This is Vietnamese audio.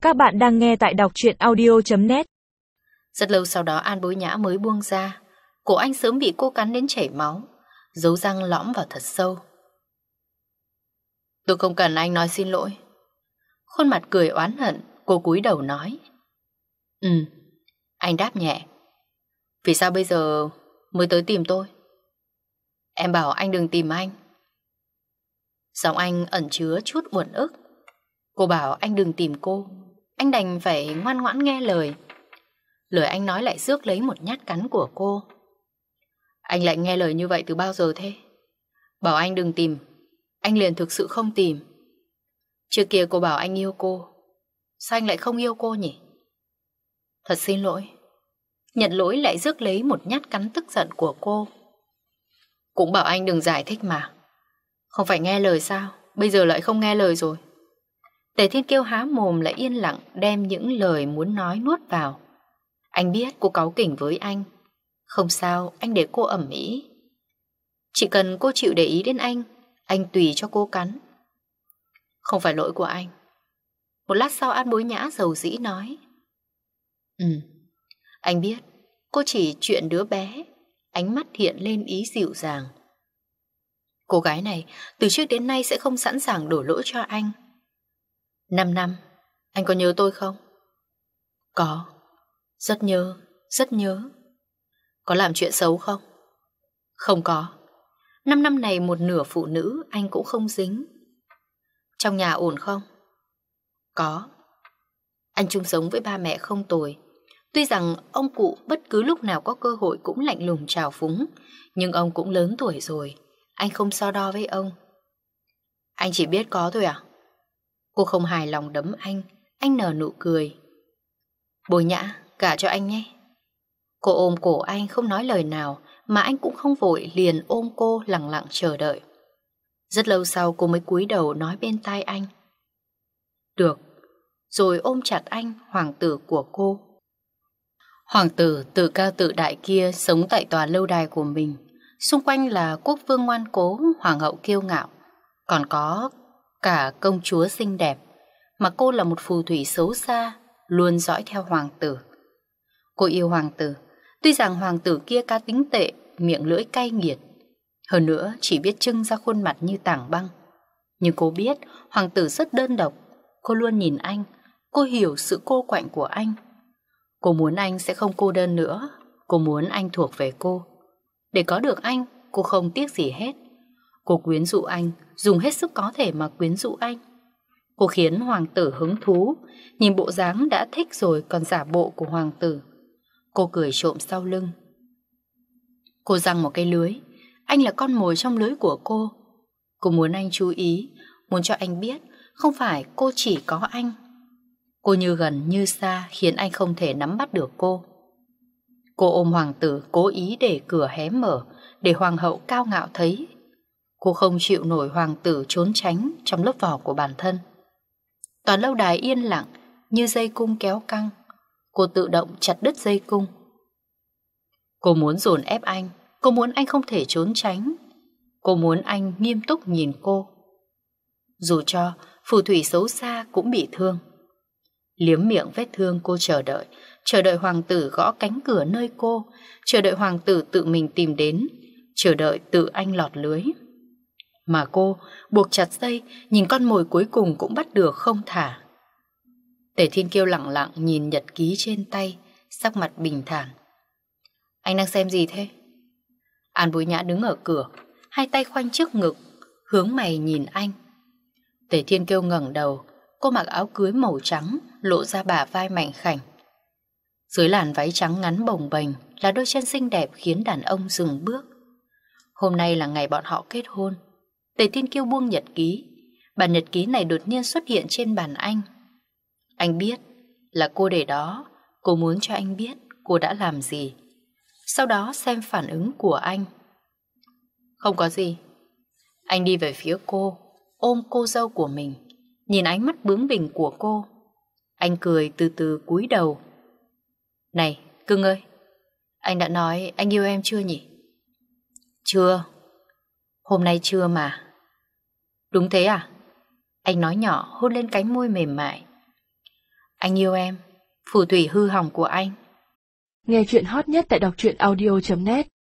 Các bạn đang nghe tại đọc truyện audio.net. Rất lâu sau đó An Bối Nhã mới buông ra. Cổ anh sớm bị cô cắn đến chảy máu, dấu răng lõm vào thật sâu. Tôi không cần anh nói xin lỗi. Khuôn mặt cười oán hận, cô cúi đầu nói. Anh đáp nhẹ. Vì sao bây giờ mới tới tìm tôi? Em bảo anh đừng tìm anh. Giọng anh ẩn chứa chút uất ức. Cô bảo anh đừng tìm cô, anh đành phải ngoan ngoãn nghe lời. Lời anh nói lại rước lấy một nhát cắn của cô. Anh lại nghe lời như vậy từ bao giờ thế? Bảo anh đừng tìm, anh liền thực sự không tìm. Trước kia cô bảo anh yêu cô, sao anh lại không yêu cô nhỉ? Thật xin lỗi. Nhận lỗi lại rước lấy một nhát cắn tức giận của cô. Cũng bảo anh đừng giải thích mà. Không phải nghe lời sao? Bây giờ lại không nghe lời rồi. Tề Thiên Kiêu há mồm lại yên lặng đem những lời muốn nói nuốt vào. Anh biết cô cáu kỉnh với anh. Không sao, anh để cô ẩm ĩ. Chỉ cần cô chịu để ý đến anh tùy cho cô cắn. Không phải lỗi của anh. Một lát sau An Bối Nhã dầu dĩ nói. Anh biết, cô chỉ chuyện đứa bé. Ánh mắt hiện lên ý dịu dàng. Cô gái này từ trước đến nay sẽ không sẵn sàng đổ lỗi cho anh. 5 năm, anh có nhớ tôi không? Có, rất nhớ, rất nhớ. Có làm chuyện xấu không? Không có. 5 năm này một nửa phụ nữ anh cũng không dính. Trong nhà ổn không? Có. Anh chung sống với ba mẹ không tồi. Tuy rằng ông cụ bất cứ lúc nào có cơ hội cũng lạnh lùng trào phúng, nhưng ông cũng lớn tuổi rồi, anh không so đo với ông. Anh chỉ biết có thôi à? Cô không hài lòng đấm anh nở nụ cười. Bối Nhã, gả cho anh nhé. Cô ôm cổ anh không nói lời nào, mà anh cũng không vội, liền ôm cô lặng lặng chờ đợi. Rất lâu sau cô mới cúi đầu nói bên tai anh. Được. Rồi ôm chặt anh, hoàng tử của cô. Hoàng tử tự cao tự đại kia sống tại tòa lâu đài của mình. Xung quanh là quốc vương ngoan cố, hoàng hậu kiêu ngạo. Còn có cả công chúa xinh đẹp, mà cô là một phù thủy xấu xa, luôn dõi theo hoàng tử. Cô yêu hoàng tử, tuy rằng hoàng tử kia cá tính tệ, miệng lưỡi cay nghiệt, hơn nữa chỉ biết trưng ra khuôn mặt như tảng băng. Nhưng cô biết hoàng tử rất đơn độc. Cô luôn nhìn anh, cô hiểu sự cô quạnh của anh. Cô muốn anh sẽ không cô đơn nữa. Cô muốn anh thuộc về cô. Để có được anh, cô không tiếc gì hết. Cô quyến rũ anh, dùng hết sức có thể mà quyến rũ anh. Cô khiến hoàng tử hứng thú, nhìn bộ dáng đã thích rồi còn giả bộ của hoàng tử. Cô cười trộm sau lưng. Cô giăng một cái lưới, anh là con mồi trong lưới của cô. Cô muốn anh chú ý, muốn cho anh biết không phải cô chỉ có anh. Cô như gần như xa khiến anh không thể nắm bắt được cô. Cô ôm hoàng tử cố ý để cửa hé mở, để hoàng hậu cao ngạo thấy. Cô không chịu nổi hoàng tử trốn tránh trong lớp vỏ của bản thân. Toàn lâu đài yên lặng như dây cung kéo căng. Cô tự động chặt đứt dây cung. Cô muốn dồn ép anh. Cô muốn anh không thể trốn tránh. Cô muốn anh nghiêm túc nhìn cô. Dù cho phù thủy xấu xa cũng bị thương. Liếm miệng vết thương cô chờ đợi hoàng tử gõ cánh cửa nơi cô, chờ đợi hoàng tử tự mình tìm đến, chờ đợi tự anh lọt lưới. Mà cô buộc chặt dây, nhìn con mồi cuối cùng cũng bắt được không thả. Tề Thiên Kiêu lặng lặng nhìn nhật ký trên tay, sắc mặt bình thản. Anh đang xem gì thế? An Bối Nhã đứng ở cửa, hai tay khoanh trước ngực, hướng mày nhìn anh. Tề Thiên Kiêu ngẩng đầu. Cô mặc áo cưới màu trắng, lộ ra bả vai mảnh khảnh. Dưới làn váy trắng ngắn bồng bềnh là đôi chân xinh đẹp khiến đàn ông dừng bước. Hôm nay là ngày bọn họ kết hôn. Tề Thiên Kiêu buông nhật ký. Bản nhật ký này đột nhiên xuất hiện trên bàn anh. Anh biết là cô để đó. Cô muốn cho anh biết cô đã làm gì. Sau đó xem phản ứng của anh. Không có gì. Anh đi về phía cô, ôm cô dâu của mình, nhìn ánh mắt bướng bỉnh của cô. Anh cười từ từ cúi đầu. Này, cưng ơi, anh đã nói anh yêu em chưa nhỉ? Chưa. Hôm nay chưa mà. Đúng thế à? Anh nói nhỏ, hôn lên cánh môi mềm mại. Anh yêu em, phù thủy hư hỏng của anh. Nghe chuyện hot nhất tại đọc truyện audio.net